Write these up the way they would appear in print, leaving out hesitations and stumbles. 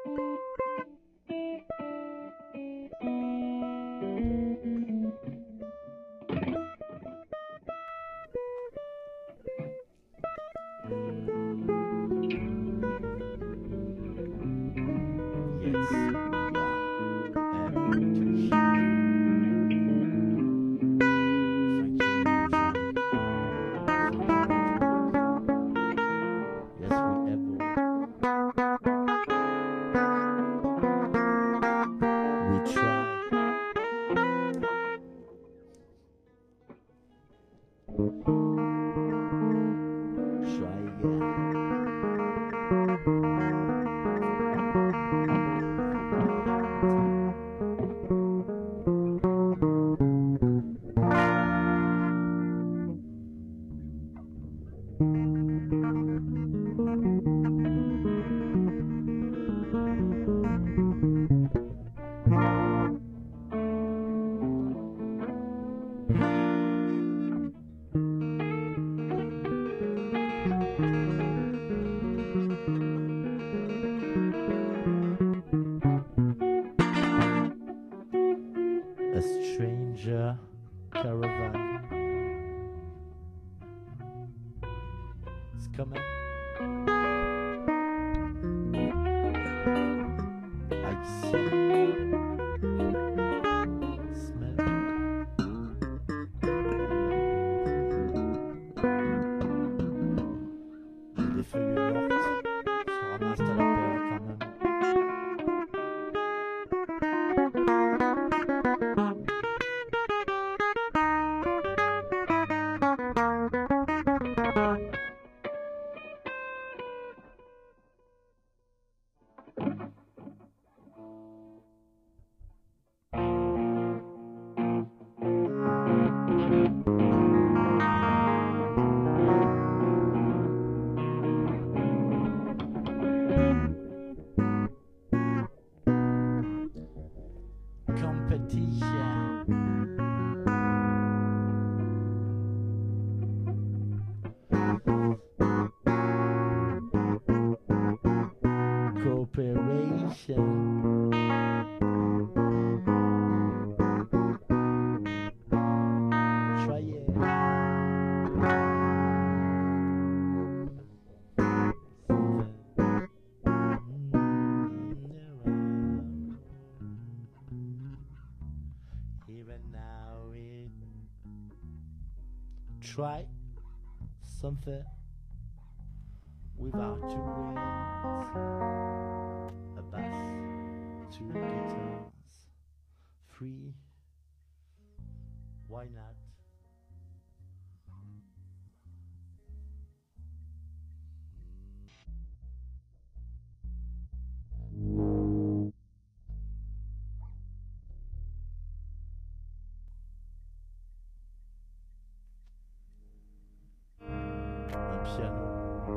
A stranger caravan is coming. I see, smell. Des feuilles mortes se ramassent à la pelle quand même. Cooperation. Try it. Even now it try something without two wings. A bass, two guitars, three. Why not? Un piano.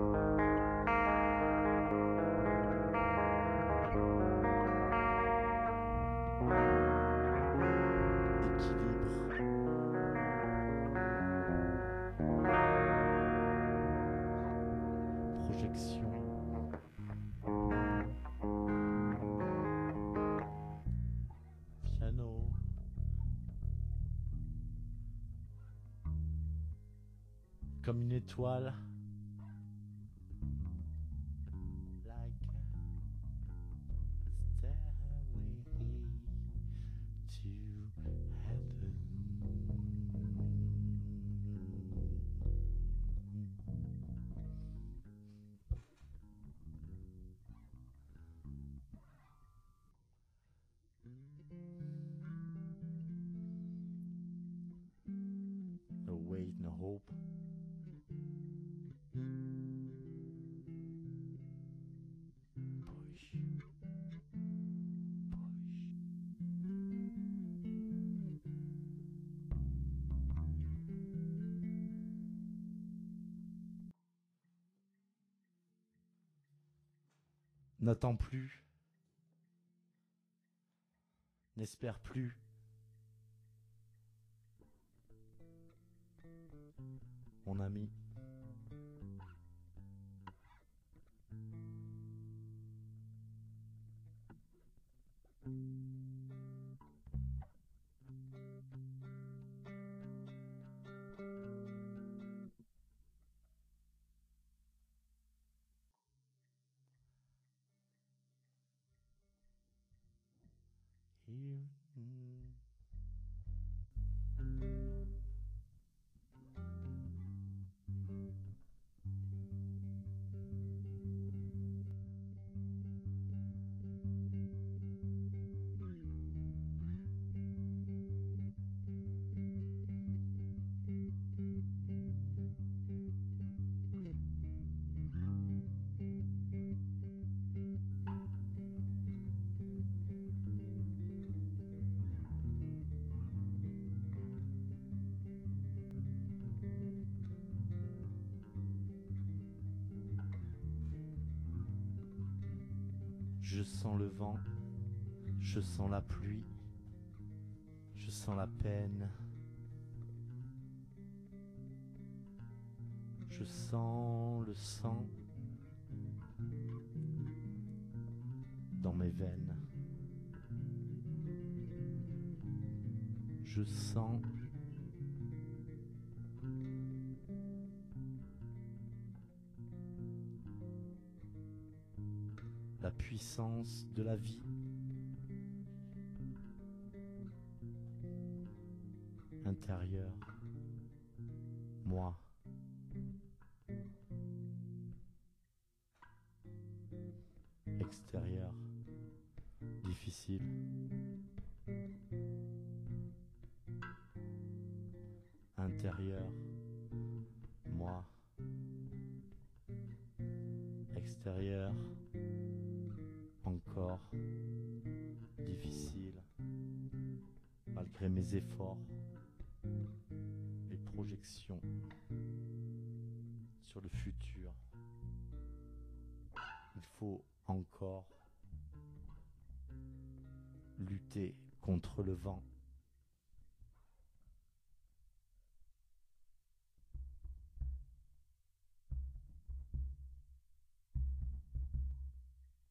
Projection. Piano. Comme une étoile. Like a stairway to heaven. No wait, no hope. Push. Push. N'attends plus. N'espère plus. Mon ami. Je sens le vent, je sens la pluie, je sens la peine. Je sens le sang dans mes veines. Je sens la puissance de la vie. Intérieur, moi. Extérieur, difficile. Intérieur, moi. Extérieur, encore difficile, malgré mes efforts et projections sur le futur. Il faut encore lutter contre le vent.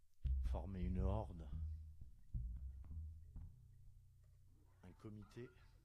Former une horde, un comité